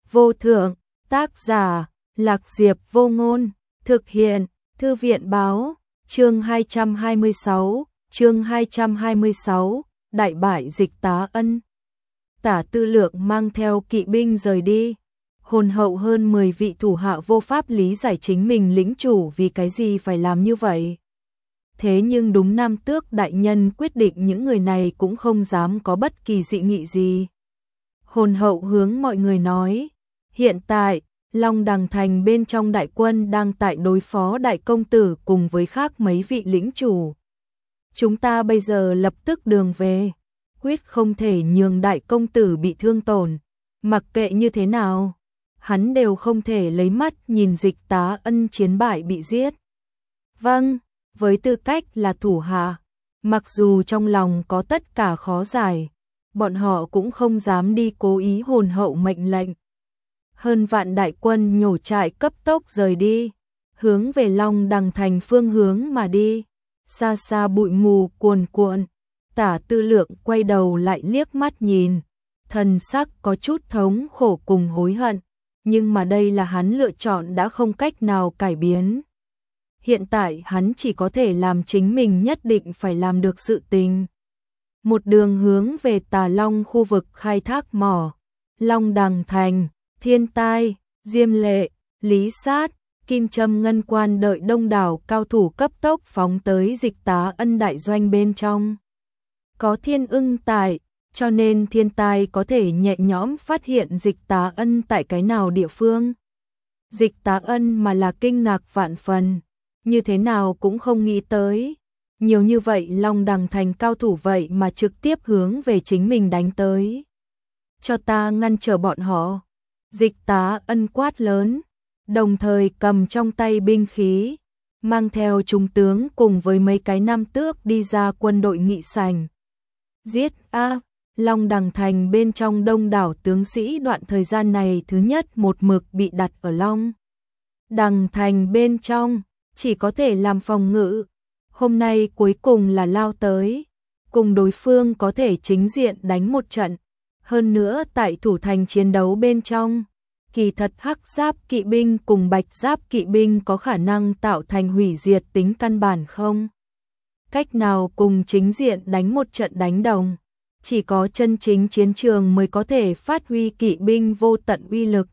vô thượng, tác giả, Lạc Diệp Vô Ngôn, thực hiện, Thư viện báo, chương 226, đại bại Dịch Tá Ân. Tả Tư Lượng mang theo kỵ binh rời đi. Hồn hậu hơn 10 vị thủ hạ vô pháp lý giải chính mình lĩnh chủ vì cái gì phải làm như vậy. Thế nhưng đúng Nam Tước đại nhân quyết định, những người này cũng không dám có bất kỳ dị nghị gì. Hồn hậu hướng mọi người nói, hiện tại, Long Đằng Thành bên trong đại quân đang tại đối phó đại công tử cùng với khác mấy vị lĩnh chủ. Chúng ta bây giờ lập tức đường về, quyết không thể nhường đại công tử bị thương tổn, mặc kệ như thế nào, hắn đều không thể lấy mắt nhìn Dịch Tá Ân chiến bại bị giết. Vâng, với tư cách là thủ hạ, mặc dù trong lòng có tất cả khó giải, bọn họ cũng không dám đi cố ý hồn hậu mệnh lệnh. Hơn vạn đại quân nhổ trại cấp tốc rời đi, hướng về Long Đằng Thành phương hướng mà đi. Xa xa bụi mù cuồn cuộn, Tả Tư Lượng quay đầu lại liếc mắt nhìn, thần sắc có chút thống khổ cùng hối hận, nhưng mà đây là hắn lựa chọn đã không cách nào cải biến. Hiện tại hắn chỉ có thể làm chính mình nhất định phải làm được sự tình. Một đường hướng về Tà Long khu vực khai thác mỏ, Long Đằng Thành, Thiên Tai, Diêm Lệ, Lý Sát, Kim Trâm Ngân Quan đợi đông đảo cao thủ cấp tốc phóng tới Dịch Tá Ân đại doanh bên trong. Có Thiên Ưng tại, cho nên Thiên Tai có thể nhẹ nhõm phát hiện Dịch Tá Ân tại cái nào địa phương. Dịch Tá Ân mà là kinh ngạc vạn phần, như thế nào cũng không nghĩ tới. Nhiều như vậy Long Đằng Thành cao thủ vậy mà trực tiếp hướng về chính mình đánh tới. Cho ta ngăn trở bọn họ. Dịch Tá Ân quát lớn, đồng thời cầm trong tay binh khí, mang theo trung tướng cùng với mấy cái nam tước đi ra quân đội nghị sảnh. Giết a! Long Đằng Thành bên trong đông đảo tướng sĩ đoạn thời gian này thứ nhất một mực bị đặt ở Long Đằng Thành bên trong, chỉ có thể làm phòng ngự. Hôm nay cuối cùng là lao tới, cùng đối phương có thể chính diện đánh một trận. Hơn nữa tại thủ thành chiến đấu bên trong, kỳ thật hắc giáp kỵ binh cùng bạch giáp kỵ binh có khả năng tạo thành hủy diệt tính căn bản không? Cách nào cùng chính diện đánh một trận đánh đồng, chỉ có chân chính chiến trường mới có thể phát huy kỵ binh vô tận uy lực.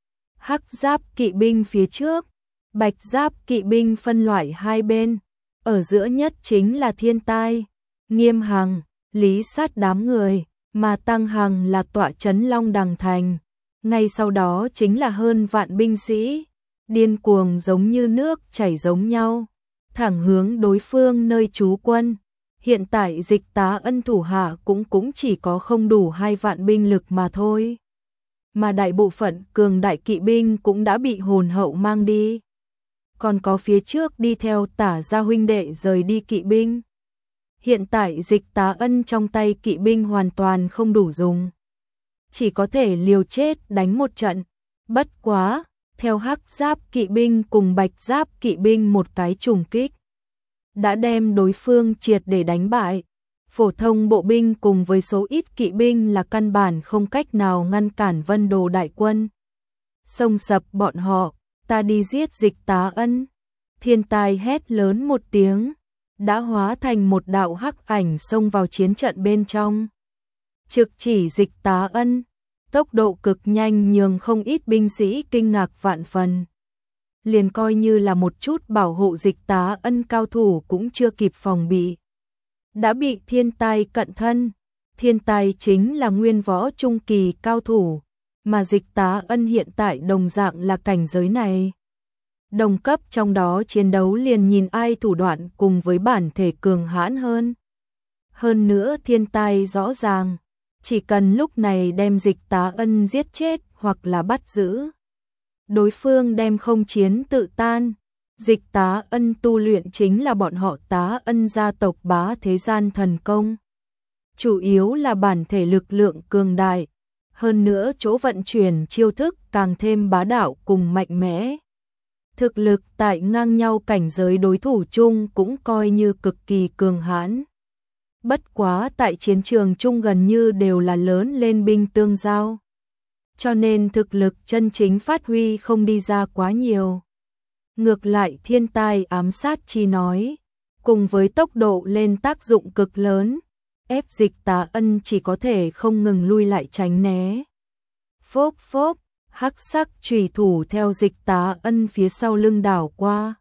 Hắc giáp kỵ binh phía trước, bạch giáp kỵ binh phân loại hai bên, ở giữa nhất chính là Thiên Tai, Nghiêm Hằng, Lý Sát đám người, mà Tăng Hằng là tọa trấn Long Đằng Thành. Ngay sau đó chính là hơn vạn binh sĩ, điên cuồng giống như nước chảy giống nhau, thẳng hướng đối phương nơi trú quân. Hiện tại Dịch Tá Ân thủ hạ cũng chỉ có không đủ 2 vạn binh lực mà thôi. Mà đại bộ phận cường đại kỵ binh cũng đã bị hồn hậu mang đi. Còn có phía trước đi theo Tả gia huynh đệ rời đi kỵ binh. Hiện tại Dịch Tá Ân trong tay kỵ binh hoàn toàn không đủ dùng, chỉ có thể liều chết đánh một trận. Bất quá, theo hắc giáp kỵ binh cùng bạch giáp kỵ binh một cái trùng kích, đã đem đối phương triệt để đánh bại. Phổ thông bộ binh cùng với số ít kỵ binh là căn bản không cách nào ngăn cản Vân Đồ đại quân. Xông sập bọn họ, ta đi giết Dịch Tá Ân. Thiên Tai hét lớn một tiếng, đã hóa thành một đạo hắc ảnh xông vào chiến trận bên trong. Trực chỉ Dịch Tá Ân, tốc độ cực nhanh nhường không ít binh sĩ kinh ngạc vạn phần. Liền coi như là một chút bảo hộ Dịch Tá Ân cao thủ cũng chưa kịp phòng bị, đã bị Thiên Tai cận thân. Thiên Tai chính là nguyên võ trung kỳ cao thủ, mà Dịch Tá Ân hiện tại đồng dạng là cảnh giới này. Đồng cấp trong đó chiến đấu liền nhìn ai thủ đoạn cùng với bản thể cường hãn hơn. Hơn nữa Thiên Tai rõ ràng, chỉ cần lúc này đem Dịch Tá Ân giết chết hoặc là bắt giữ, đối phương đem không chiến tự tan. Dịch Tá Ân tu luyện chính là bọn họ Tá Ân gia tộc bá thế gian thần công, chủ yếu là bản thể lực lượng cường đại, hơn nữa chỗ vận chuyển chiêu thức càng thêm bá đạo cùng mạnh mẽ. Thực lực tại ngang nhau cảnh giới đối thủ chung cũng coi như cực kỳ cường hãn. Bất quá tại chiến trường chung gần như đều là lớn lên binh tương giao. cho nên thực lực chân chính phát huy không đi ra quá nhiều. Ngược lại thiên tai ám sát chi nói, cùng với tốc độ lên tác dụng cực lớn, ép Dịch Tá Ân chỉ có thể không ngừng lui lại tránh né. Phốp phốp, hắc sắc chùy thủ theo Dịch Tá Ân phía sau lưng đảo qua.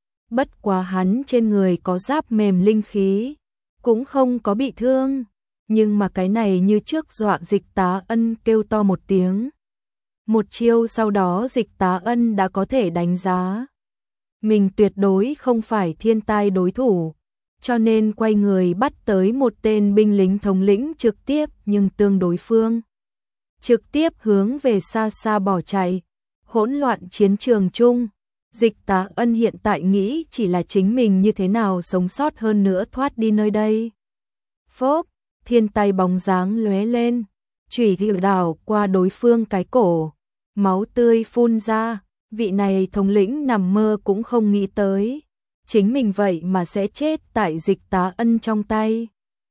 Bất quá hắn trên người có giáp mềm linh khí, cũng không có bị thương, nhưng mà cái này như trước dọa Dịch Tá Ân kêu to một tiếng. Một chiêu sau đó Dịch Tá Ân đã có thể đánh giá mình tuyệt đối không phải thiên tai đối thủ, cho nên quay người bắt tới một tên binh lính thống lĩnh trực tiếp nhưng tương đối phương. Trực tiếp hướng về xa xa bỏ chạy, hỗn loạn chiến trường chung. Dịch Tá Ân hiện tại nghĩ chỉ là chính mình như thế nào sống sót hơn nữa thoát đi nơi đây. Phốp, thiên tai bóng dáng lóe lên, chủy thủ đảo qua đối phương cái cổ, máu tươi phun ra, vị này thống lĩnh nằm mơ cũng không nghĩ tới, chính mình vậy mà sẽ chết tại Dịch Tá Ân trong tay.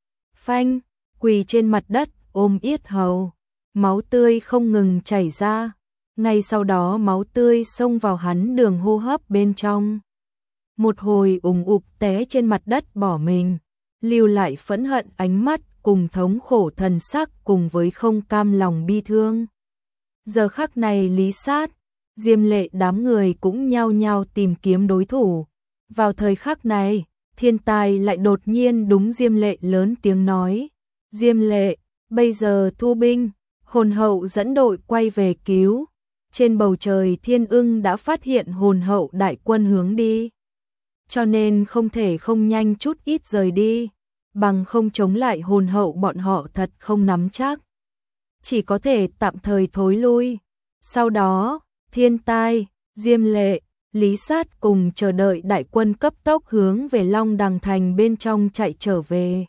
Phanh, quỳ trên mặt đất, ôm yết hầu, máu tươi không ngừng chảy ra, ngay sau đó máu tươi xông vào hắn đường hô hấp bên trong. Một hồi ùng ục té trên mặt đất bỏ mình, lưu lại phẫn hận ánh mắt cùng thống khổ thần sắc cùng với không cam lòng bi thương. Giờ khắc này Lý Sát, Diêm Lệ đám người cũng nhao nhao tìm kiếm đối thủ. Vào thời khắc này, thiên tai lại đột nhiên đúng Diêm Lệ lớn tiếng nói. Diêm Lệ, bây giờ thu binh, hồn hậu dẫn đội quay về cứu. Trên bầu trời Thiên Ưng đã phát hiện hồn hậu đại quân hướng đi. Cho nên không thể không nhanh chút ít rời đi, bằng không chống lại hồn hậu bọn họ thật không nắm chắc. Chỉ có thể tạm thời thối lui. Sau đó, thiên tai, Diêm Lệ, Lý Sát cùng chờ đợi đại quân cấp tốc hướng về Long Đằng Thành bên trong chạy trở về.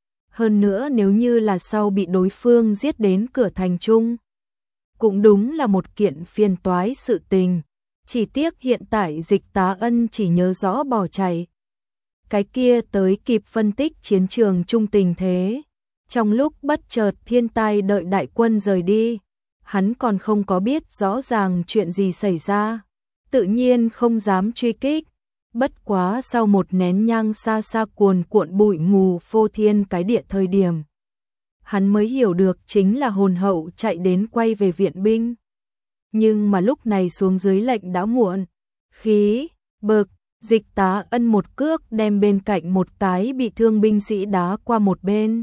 Hơn nữa nếu như là sau bị đối phương giết đến cửa thành chung, cũng đúng là một kiện phiền toái sự tình. Chỉ tiếc hiện tại Dịch Tá Ân chỉ nhớ rõ bỏ chạy. Cái kia tới kịp phân tích chiến trường chung tình thế. Trong lúc bất chợt thiên tai đợi đại quân rời đi, hắn còn không có biết rõ ràng chuyện gì xảy ra, tự nhiên không dám truy kích. Bất quá sau một nén nhang xa xa cuồn cuộn bụi mù phô thiên cái địa thời điểm, hắn mới hiểu được chính là hồn hậu chạy đến quay về viện binh. Nhưng mà lúc này xuống dưới lệnh đã muộn. Khí, bực, Dịch Tá Ân một cước đem bên cạnh một cái bị thương binh sĩ đá qua một bên.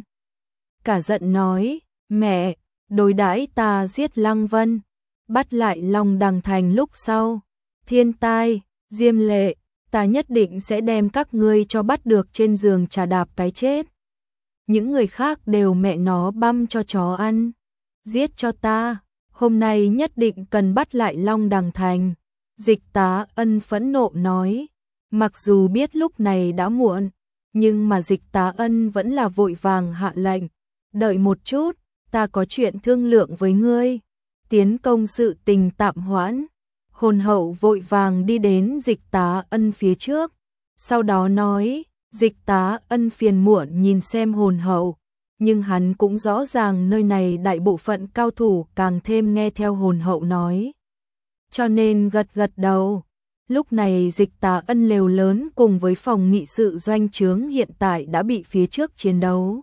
Cả giận nói, mẹ, đối đãi ta giết Lăng Vân, bắt lại Long Đằng Thành lúc sau. Thiên tai, Diêm Lệ, ta nhất định sẽ đem các ngươi cho bắt được trên giường trà đạp cái chết. Những người khác đều mẹ nó băm cho chó ăn. Giết cho ta, hôm nay nhất định cần bắt lại Long Đằng Thành. Dịch Tá Ân phẫn nộ nói, mặc dù biết lúc này đã muộn, nhưng mà Dịch Tá Ân vẫn là vội vàng hạ lệnh. Đợi một chút, ta có chuyện thương lượng với ngươi. Tiến công sự tình tạm hoãn. Hồn hậu vội vàng đi đến Dịch Tá Ân phía trước. Sau đó nói, Dịch Tá Ân phiền muộn nhìn xem hồn hậu. Nhưng hắn cũng rõ ràng nơi này đại bộ phận cao thủ càng thêm nghe theo hồn hậu nói. Cho nên gật gật đầu. Lúc này Dịch Tá Ân lều lớn cùng với phòng nghị sự doanh trướng hiện tại đã bị phía trước chiến đấu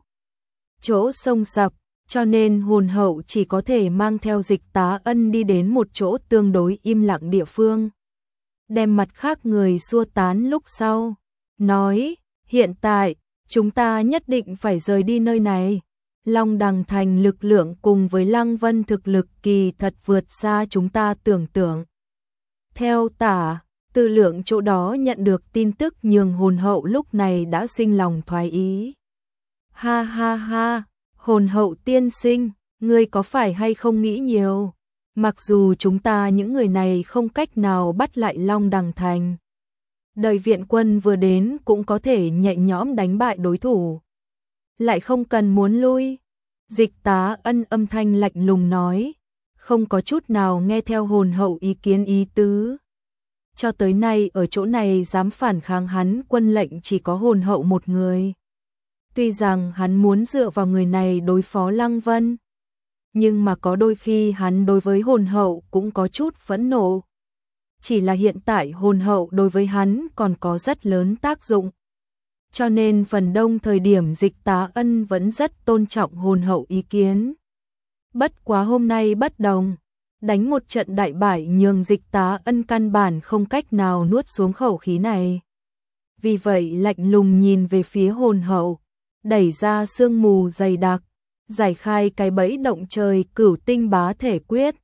chỗ sông sập, cho nên hồn hậu chỉ có thể mang theo Dịch Tá Ân đi đến một chỗ tương đối im lặng địa phương. Đem mặt khác người xua tán lúc sau, nói, hiện tại, chúng ta nhất định phải rời đi nơi này. Long Đằng Thành lực lượng cùng với Lăng Vân thực lực kỳ thật vượt xa chúng ta tưởng tượng. Theo tả, Tư Lượng chỗ đó nhận được tin tức nhường hồn hậu lúc này đã sinh lòng thoái ý. Ha ha ha, hồn hậu tiên sinh, ngươi có phải hay không nghĩ nhiều? Mặc dù chúng ta những người này không cách nào bắt lại Long Đằng Thành, đợi viện quân vừa đến cũng có thể nhẹ nhõm đánh bại đối thủ. Lại không cần muốn lui. Dịch Tá Ân âm thanh lạnh lùng nói, không có chút nào nghe theo hồn hậu ý kiến ý tứ. Cho tới nay ở chỗ này dám phản kháng hắn quân lệnh chỉ có hồn hậu một người. Tuy rằng hắn muốn dựa vào người này đối phó Lăng Vân, nhưng mà có đôi khi hắn đối với hồn hậu cũng có chút phẫn nộ. Chỉ là hiện tại hồn hậu đối với hắn còn có rất lớn tác dụng. Cho nên phần đông thời điểm Dịch Tá Ân vẫn rất tôn trọng hồn hậu ý kiến. Bất quá hôm nay bất đồng, đánh một trận đại bại nhường Dịch Tá Ân căn bản không cách nào nuốt xuống khẩu khí này. Vì vậy lạnh lùng nhìn về phía hồn hậu, đẩy ra sương mù dày đặc, giải khai cái bẫy động trời Cửu Tinh Bá Thể Quyết,